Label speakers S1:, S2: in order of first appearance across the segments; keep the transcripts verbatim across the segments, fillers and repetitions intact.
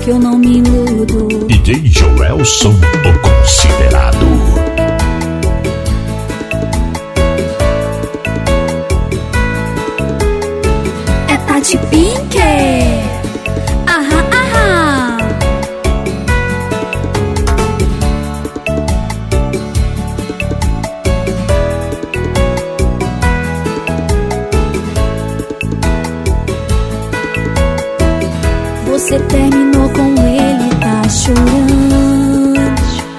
S1: que eu não me iludo.
S2: D J Joelson, o considerado.
S1: É Tati Pink. Aham, aham. Você terminou com ele, tá chorando.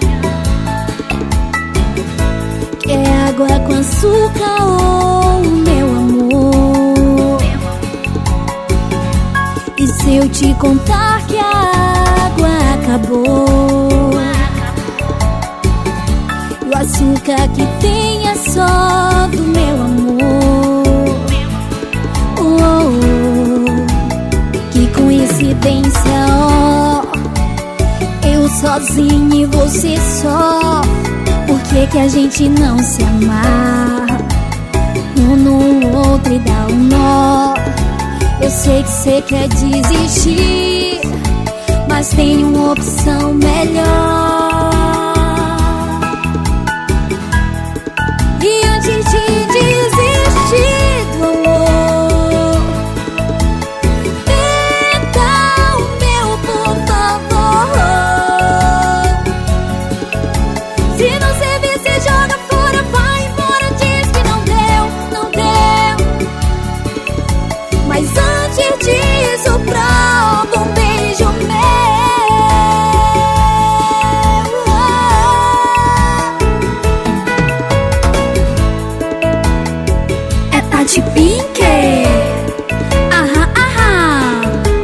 S1: Quer água com açúcar ou meu amor? E se eu te contar que a água acabou? E o açúcar que tem é só do meu amor. Oh, oh. Que coincidência, ó. Eu sozinho e você só. Por que que a gente não se amarra um no outro e dá um nó? Eu sei que você quer desistir, mas tem uma opção melhor. E antes de desistir do amor, tenta o meu, por favor. Se não servir, você joga fora, vai embora, diz que não deu, não deu. Mas antes disso, prova um beijo meu. É Tati Pink. Aham, aham.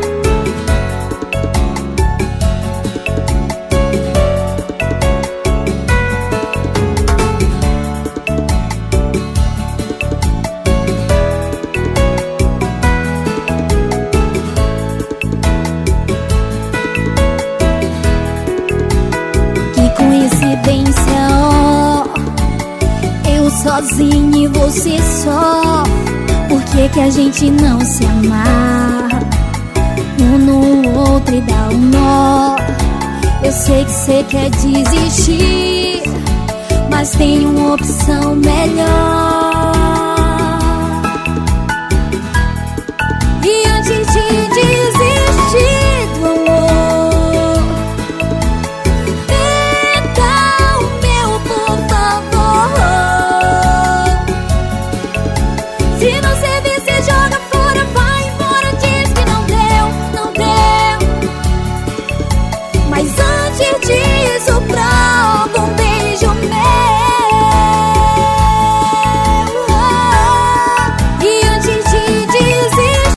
S1: Que coincidência, ó. Eu sozinho e você só. Por que que a gente não se amarra um no outro e dá um nó? Eu sei que você quer desistir, mas tem uma opção melhor.